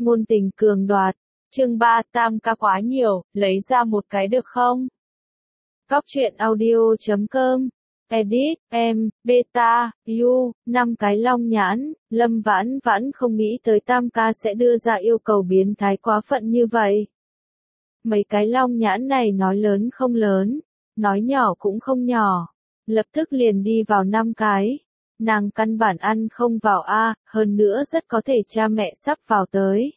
ngôn tình cường đoạt. Chương 3, tam ca quá nhiều, lấy ra một cái được không? Góc truyện audio.com. Edit, em, beta, you, 5 cái long nhãn. Lâm Vãn Vãn không nghĩ tới tam ca sẽ đưa ra yêu cầu biến thái quá phận như vậy. Mấy cái long nhãn này nói lớn không lớn, nói nhỏ cũng không nhỏ. Lập tức liền đi vào 5 cái. Nàng căn bản ăn không vào a, hơn nữa rất có thể cha mẹ sắp vào tới.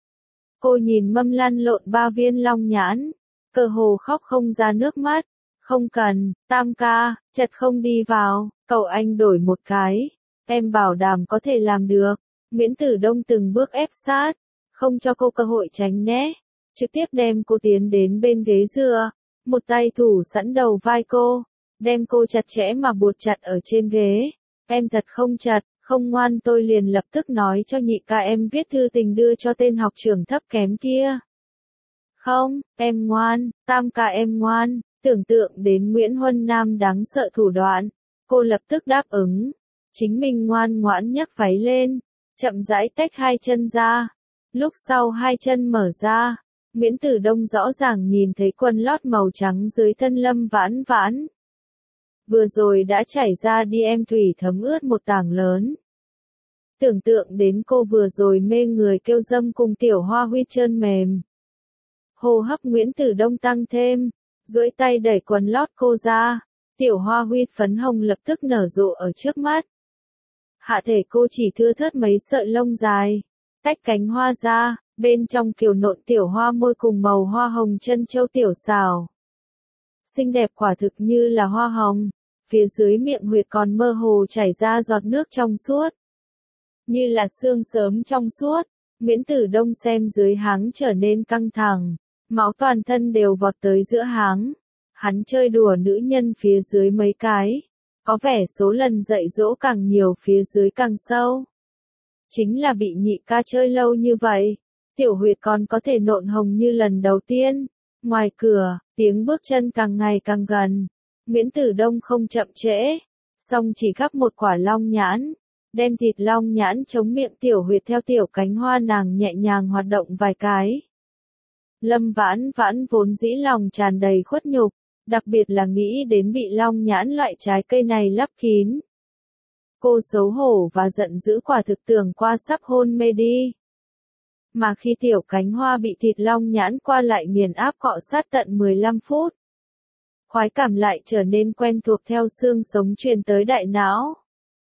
Cô nhìn mâm lăn lộn 3 viên long nhãn, cơ hồ khóc không ra nước mắt. Không cần, tam ca, chật không đi vào, cậu anh đổi một cái. Em bảo đảm có thể làm được. Nguyễn Tử Đông từng bước ép sát, không cho cô cơ hội tránh né. Trực tiếp đem cô tiến đến bên ghế dựa, một tay thủ sẵn đầu vai cô, đem cô chặt chẽ mà buộc chặt ở trên ghế. Em thật không chặt, không ngoan tôi liền lập tức nói cho nhị ca em viết thư tình đưa cho tên học trưởng thấp kém kia. Không, em ngoan, tam ca em ngoan. Tưởng tượng đến Nguyễn Huân Nam đáng sợ thủ đoạn, cô lập tức đáp ứng. Chính mình ngoan ngoãn nhấc váy lên, chậm rãi tách hai chân ra. Lúc sau hai chân mở ra, Nguyễn Tử Đông rõ ràng nhìn thấy quần lót màu trắng dưới thân Lâm Vãn Vãn. Vừa rồi đã chảy ra đi em thủy thấm ướt một tảng lớn. Tưởng tượng đến cô vừa rồi mê người kêu dâm cùng tiểu hoa huy trơn mềm. Hô hấp Nguyễn Tử Đông tăng thêm. Duỗi tay đẩy quần lót cô ra, tiểu hoa huy phấn hồng lập tức nở rộ ở trước mắt. Hạ thể cô chỉ thưa thớt mấy sợi lông dài, tách cánh hoa ra, bên trong kiều nộn tiểu hoa môi cùng màu hoa hồng chân châu tiểu xào. Xinh đẹp quả thực như là hoa hồng, phía dưới miệng huyệt còn mơ hồ chảy ra giọt nước trong suốt. Như là sương sớm trong suốt, Nguyễn Tử Đông xem dưới háng trở nên căng thẳng. Máu toàn thân đều vọt tới giữa háng. Hắn chơi đùa nữ nhân phía dưới mấy cái. Có vẻ số lần dạy dỗ càng nhiều phía dưới càng sâu. Chính là bị nhị ca chơi lâu như vậy. Tiểu huyệt còn có thể nộn hồng như lần đầu tiên. Ngoài cửa, tiếng bước chân càng ngày càng gần. Nguyễn Tử Đông không chậm trễ. Xong chỉ gắp một quả long nhãn. Đem thịt long nhãn chống miệng tiểu huyệt theo tiểu cánh hoa nàng nhẹ nhàng hoạt động vài cái. Lâm Vãn Vãn vốn dĩ lòng tràn đầy khuất nhục, đặc biệt là nghĩ đến bị long nhãn loại trái cây này lấp kín. Cô xấu hổ và giận dữ quả thực tưởng qua sắp hôn mê đi. Mà khi tiểu cánh hoa bị thịt long nhãn qua lại nghiền áp cọ sát tận 15 phút. Khoái cảm lại trở nên quen thuộc theo xương sống truyền tới đại não.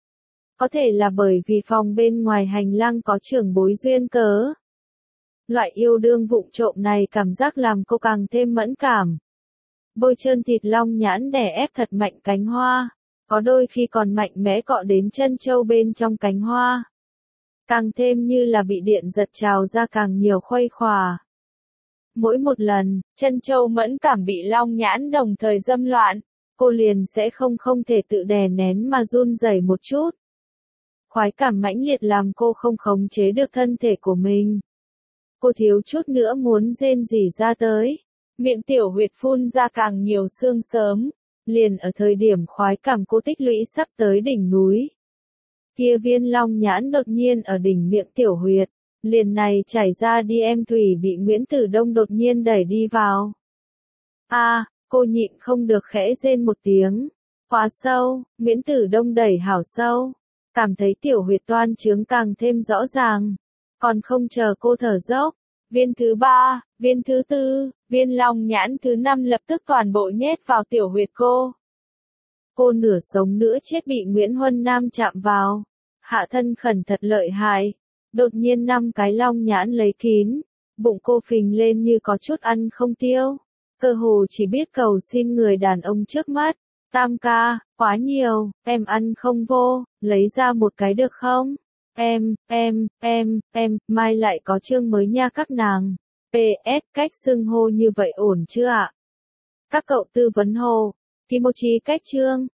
Có thể là bởi vì phòng bên ngoài hành lang có trưởng bối duyên cớ. Loại yêu đương vụng trộm này cảm giác làm cô càng thêm mẫn cảm. Bôi trơn thịt long nhãn đè ép thật mạnh cánh hoa, có đôi khi còn mạnh mẽ cọ đến chân châu bên trong cánh hoa. Càng thêm như là bị điện giật trào ra càng nhiều khuây khỏa. Mỗi một lần, chân châu mẫn cảm bị long nhãn đồng thời dâm loạn, cô liền sẽ không thể tự đè nén mà run rẩy một chút. Khoái cảm mãnh liệt làm cô không khống chế được thân thể của mình. Cô thiếu chút nữa muốn rên rỉ ra tới. Miệng tiểu huyệt phun ra càng nhiều sương sớm. Liền ở thời điểm khoái cảm cô tích lũy sắp tới đỉnh núi. Kia viên long nhãn đột nhiên ở đỉnh miệng tiểu huyệt. Liền này chảy ra đi em thủy bị Nguyễn Tử Đông đột nhiên đẩy đi vào. Cô nhịn không được khẽ rên một tiếng. Quá sâu, Nguyễn Tử Đông đẩy hảo sâu. Cảm thấy tiểu huyệt toan trướng càng thêm rõ ràng. Còn không chờ cô thở dốc, viên thứ 3, viên thứ 4, viên long nhãn thứ 5 lập tức toàn bộ nhét vào tiểu huyệt cô. Cô nửa sống nửa chết bị Nguyễn Huân Nam chạm vào. Hạ thân khẩn thật lợi hại. Đột nhiên 5 cái long nhãn lấy kín. Bụng cô phình lên như có chút ăn không tiêu. Cơ hồ chỉ biết cầu xin người đàn ông trước mắt. Tam ca, quá nhiều, em ăn không vô, lấy ra một cái được không? Em, mai lại có chương mới nha các nàng. PS, cách xưng hô như vậy ổn chưa ạ? Các cậu tư vấn hồ. Kimochi cách chương.